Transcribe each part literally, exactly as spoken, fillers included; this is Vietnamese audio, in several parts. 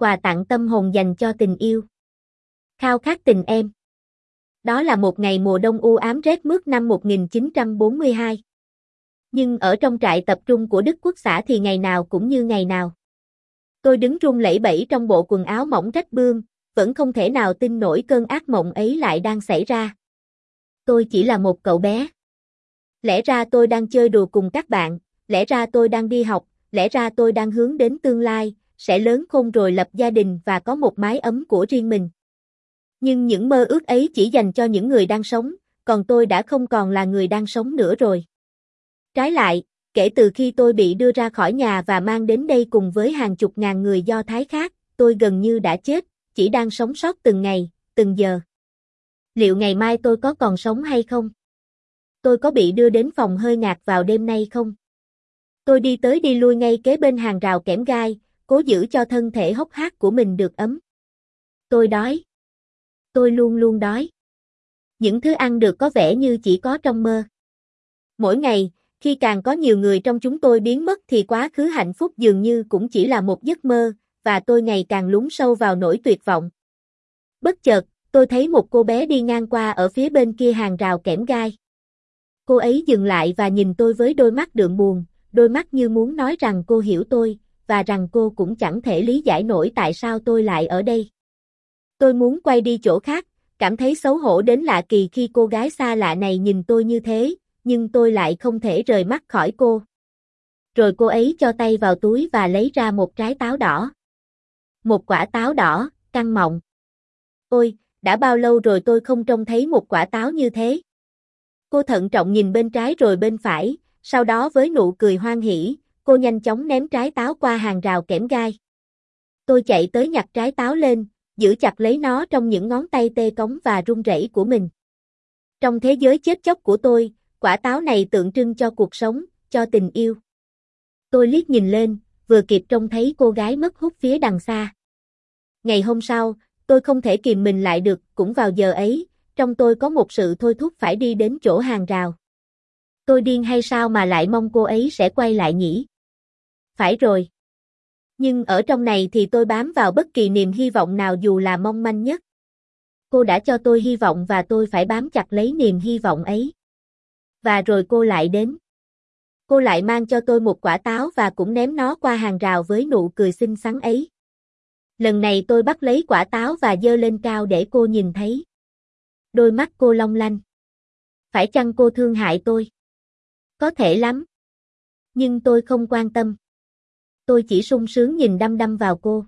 quà tặng tâm hồn dành cho tình yêu. Khao khát tình em. Đó là một ngày mùa đông u ám rét mướt năm một nghìn chín trăm bốn mươi hai. Nhưng ở trong trại tập trung của Đức Quốc xã thì ngày nào cũng như ngày nào. Tôi đứng run lẩy bẩy trong bộ quần áo mỏng rách bươm, vẫn không thể nào tin nổi cơn ác mộng ấy lại đang xảy ra. Tôi chỉ là một cậu bé. Lẽ ra tôi đang chơi đùa cùng các bạn, lẽ ra tôi đang đi học, lẽ ra tôi đang hướng đến tương lai, sẽ lớn khôn rồi lập gia đình và có một mái ấm của riêng mình. Nhưng những mơ ước ấy chỉ dành cho những người đang sống, còn tôi đã không còn là người đang sống nữa rồi. Trái lại, kể từ khi tôi bị đưa ra khỏi nhà và mang đến đây cùng với hàng chục ngàn người Do Thái khác, tôi gần như đã chết, chỉ đang sống sót từng ngày, từng giờ. Liệu ngày mai tôi có còn sống hay không? Tôi có bị đưa đến phòng hơi ngạt vào đêm nay không? Tôi đi tới đi lui ngay kế bên hàng rào kẽm gai, cố giữ cho thân thể hốc hác của mình được ấm. Tôi đói. Tôi luôn luôn đói. Những thứ ăn được có vẻ như chỉ có trong mơ. Mỗi ngày, khi càng có nhiều người trong chúng tôi biến mất thì quá khứ hạnh phúc dường như cũng chỉ là một giấc mơ, và tôi ngày càng lún sâu vào nỗi tuyệt vọng. Bất chợt, tôi thấy một cô bé đi ngang qua ở phía bên kia hàng rào kẽm gai. Cô ấy dừng lại và nhìn tôi với đôi mắt đượm buồn, đôi mắt như muốn nói rằng cô hiểu tôi, và rằng cô cũng chẳng thể lý giải nổi tại sao tôi lại ở đây. Tôi muốn quay đi chỗ khác, cảm thấy xấu hổ đến lạ kỳ khi cô gái xa lạ này nhìn tôi như thế, nhưng tôi lại không thể rời mắt khỏi cô. Rồi cô ấy cho tay vào túi và lấy ra một trái táo đỏ. Một quả táo đỏ, căng mọng. Ôi, đã bao lâu rồi tôi không trông thấy một quả táo như thế. Cô thận trọng nhìn bên trái rồi bên phải, sau đó với nụ cười hoan hỉ, cô nhanh chóng ném trái táo qua hàng rào kẽm gai. Tôi chạy tới nhặt trái táo lên, giữ chặt lấy nó trong những ngón tay tê cống và run rẩy của mình. Trong thế giới chết chóc của tôi, quả táo này tượng trưng cho cuộc sống, cho tình yêu. Tôi liếc nhìn lên, vừa kịp trông thấy cô gái mất hút phía đằng xa. Ngày hôm sau, tôi không thể kìm mình lại được, cũng vào giờ ấy, trong tôi có một sự thôi thúc phải đi đến chỗ hàng rào. Tôi điên hay sao mà lại mong cô ấy sẽ quay lại nhỉ? Phải rồi. Nhưng ở trong này thì tôi bám vào bất kỳ niềm hy vọng nào dù là mong manh nhất. Cô đã cho tôi hy vọng và tôi phải bám chặt lấy niềm hy vọng ấy. Và rồi cô lại đến. Cô lại mang cho tôi một quả táo và cũng ném nó qua hàng rào với nụ cười xinh xắn ấy. Lần này tôi bắt lấy quả táo và giơ lên cao để cô nhìn thấy. Đôi mắt cô long lanh. Phải chăng cô thương hại tôi? Có thể lắm. Nhưng tôi không quan tâm. Tôi chỉ sung sướng nhìn đăm đăm vào cô.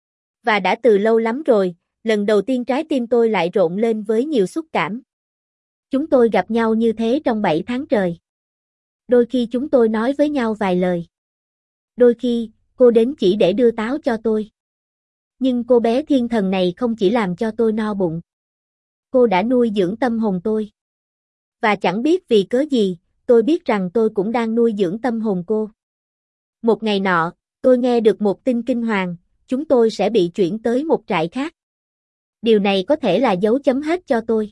Và đã từ lâu lắm rồi, lần đầu tiên trái tim tôi lại rộn lên với nhiều xúc cảm. Chúng tôi gặp nhau như thế trong bảy tháng trời. Đôi khi chúng tôi nói với nhau vài lời. Đôi khi, cô đến chỉ để đưa táo cho tôi. Nhưng cô bé thiên thần này không chỉ làm cho tôi no bụng. Cô đã nuôi dưỡng tâm hồn tôi. Và chẳng biết vì cớ gì, tôi biết rằng tôi cũng đang nuôi dưỡng tâm hồn cô. Một ngày nọ, tôi nghe được một tin kinh hoàng, chúng tôi sẽ bị chuyển tới một trại khác. Điều này có thể là dấu chấm hết cho tôi.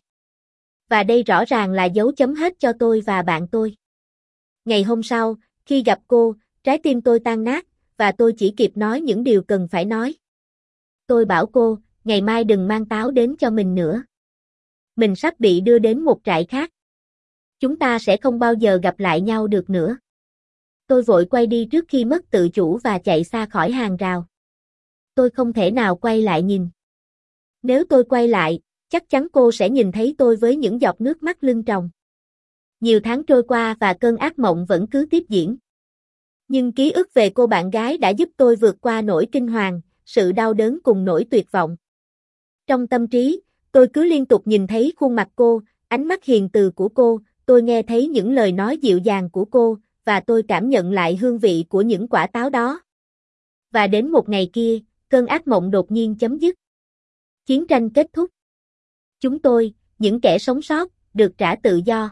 Và đây rõ ràng là dấu chấm hết cho tôi và bạn tôi. Ngày hôm sau, khi gặp cô, trái tim tôi tan nát, và tôi chỉ kịp nói những điều cần phải nói. Tôi bảo cô, ngày mai đừng mang táo đến cho mình nữa. Mình sắp bị đưa đến một trại khác. Chúng ta sẽ không bao giờ gặp lại nhau được nữa. Tôi vội quay đi trước khi mất tự chủ và chạy xa khỏi hàng rào. Tôi không thể nào quay lại nhìn. Nếu tôi quay lại, chắc chắn cô sẽ nhìn thấy tôi với những giọt nước mắt lưng tròng. Nhiều tháng trôi qua và cơn ác mộng vẫn cứ tiếp diễn. Nhưng ký ức về cô bạn gái đã giúp tôi vượt qua nỗi kinh hoàng, sự đau đớn cùng nỗi tuyệt vọng. Trong tâm trí, tôi cứ liên tục nhìn thấy khuôn mặt cô, ánh mắt hiền từ của cô, tôi nghe thấy những lời nói dịu dàng của cô, và tôi cảm nhận lại hương vị của những quả táo đó. Và đến một ngày kia, cơn ác mộng đột nhiên chấm dứt. Chiến tranh kết thúc. Chúng tôi, những kẻ sống sót, được trả tự do.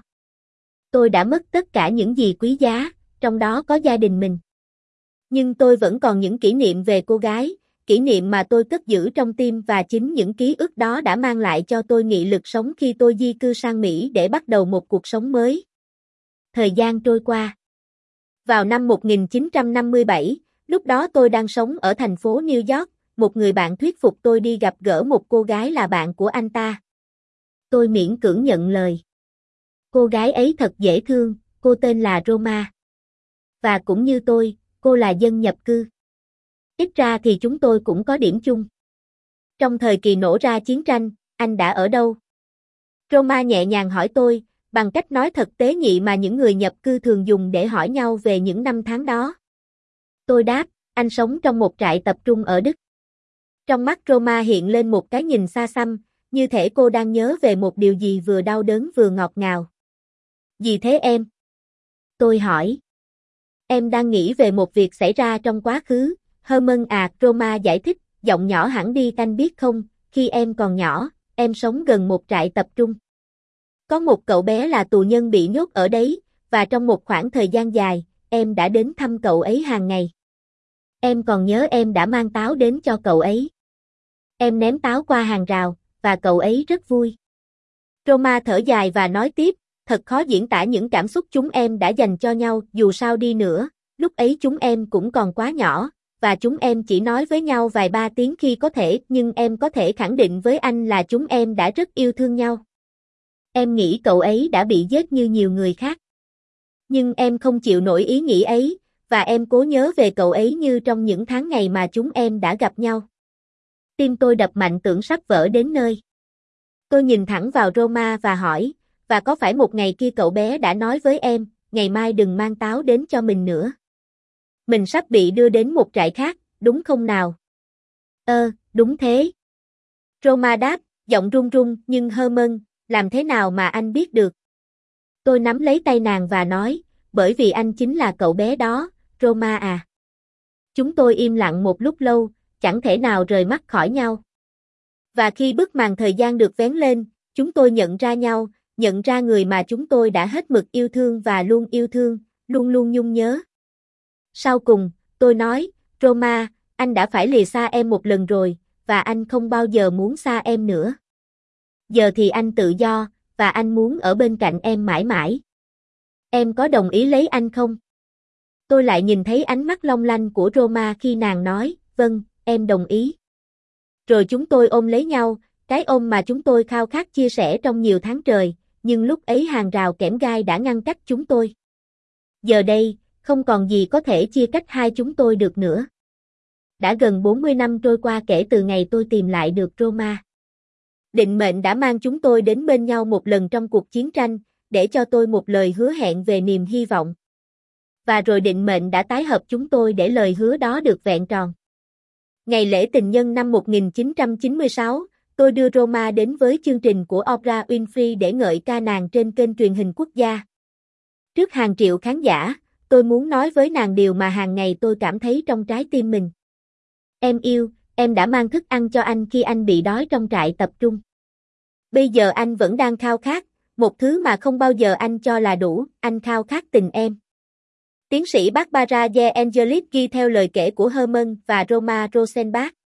Tôi đã mất tất cả những gì quý giá, trong đó có gia đình mình. Nhưng tôi vẫn còn những kỷ niệm về cô gái, kỷ niệm mà tôi cất giữ trong tim và chính những ký ức đó đã mang lại cho tôi nghị lực sống khi tôi di cư sang Mỹ để bắt đầu một cuộc sống mới. Thời gian trôi qua. Vào năm một nghìn chín trăm năm mươi bảy, lúc đó tôi đang sống ở thành phố New York, một người bạn thuyết phục tôi đi gặp gỡ một cô gái là bạn của anh ta. Tôi miễn cưỡng nhận lời. Cô gái ấy thật dễ thương, cô tên là Roma. Và cũng như tôi, cô là dân nhập cư. Ít ra thì chúng tôi cũng có điểm chung. Trong thời kỳ nổ ra chiến tranh, anh đã ở đâu? Roma nhẹ nhàng hỏi tôi, bằng cách nói thật tế nhị mà những người nhập cư thường dùng để hỏi nhau về những năm tháng đó. Tôi đáp, anh sống trong một trại tập trung ở Đức. Trong mắt Roma hiện lên một cái nhìn xa xăm, như thể cô đang nhớ về một điều gì vừa đau đớn vừa ngọt ngào. Gì thế em? Tôi hỏi. Em đang nghĩ về một việc xảy ra trong quá khứ. Herman à, Roma giải thích, giọng nhỏ hẳn đi, anh biết không, khi em còn nhỏ, em sống gần một trại tập trung. Có một cậu bé là tù nhân bị nhốt ở đấy, và trong một khoảng thời gian dài, em đã đến thăm cậu ấy hàng ngày. Em còn nhớ em đã mang táo đến cho cậu ấy. Em ném táo qua hàng rào, và cậu ấy rất vui. Roma thở dài và nói tiếp, thật khó diễn tả những cảm xúc chúng em đã dành cho nhau, dù sao đi nữa, lúc ấy chúng em cũng còn quá nhỏ, và chúng em chỉ nói với nhau vài ba tiếng khi có thể, nhưng em có thể khẳng định với anh là chúng em đã rất yêu thương nhau. Em nghĩ cậu ấy đã bị giết như nhiều người khác. Nhưng em không chịu nổi ý nghĩ ấy, và em cố nhớ về cậu ấy như trong những tháng ngày mà chúng em đã gặp nhau. Tim tôi đập mạnh tưởng sắp vỡ đến nơi. Tôi nhìn thẳng vào Roma và hỏi, và có phải một ngày kia cậu bé đã nói với em, ngày mai đừng mang táo đến cho mình nữa. Mình sắp bị đưa đến một trại khác, đúng không nào? Ơ, đúng thế. Roma đáp, giọng run run, nhưng Herman, làm thế nào mà anh biết được? Tôi nắm lấy tay nàng và nói, bởi vì anh chính là cậu bé đó, Roma à. Chúng tôi im lặng một lúc lâu, chẳng thể nào rời mắt khỏi nhau. Và khi bức màn thời gian được vén lên, chúng tôi nhận ra nhau, nhận ra người mà chúng tôi đã hết mực yêu thương và luôn yêu thương, luôn luôn nhung nhớ. Sau cùng, tôi nói, Roma, anh đã phải lìa xa em một lần rồi, và anh không bao giờ muốn xa em nữa. Giờ thì anh tự do, và anh muốn ở bên cạnh em mãi mãi. Em có đồng ý lấy anh không? Tôi lại nhìn thấy ánh mắt long lanh của Roma khi nàng nói, vâng, em đồng ý. Rồi chúng tôi ôm lấy nhau, cái ôm mà chúng tôi khao khát chia sẻ trong nhiều tháng trời, nhưng lúc ấy hàng rào kẽm gai đã ngăn cách chúng tôi. Giờ đây, không còn gì có thể chia cách hai chúng tôi được nữa. Đã gần bốn mươi năm trôi qua kể từ ngày tôi tìm lại được Roma. Định mệnh đã mang chúng tôi đến bên nhau một lần trong cuộc chiến tranh, để cho tôi một lời hứa hẹn về niềm hy vọng. Và rồi định mệnh đã tái hợp chúng tôi để lời hứa đó được vẹn tròn. Ngày lễ tình nhân năm một nghìn chín trăm chín mươi sáu, tôi đưa Roma đến với chương trình của Oprah Winfrey để ngợi ca nàng trên kênh truyền hình quốc gia. Trước hàng triệu khán giả, tôi muốn nói với nàng điều mà hàng ngày tôi cảm thấy trong trái tim mình. Em yêu, em đã mang thức ăn cho anh khi anh bị đói trong trại tập trung. Bây giờ anh vẫn đang khao khát, một thứ mà không bao giờ anh cho là đủ, anh khao khát tình em. Tiến sĩ Barbara De Angelis ghi theo lời kể của Herman và Roma Rosenbach.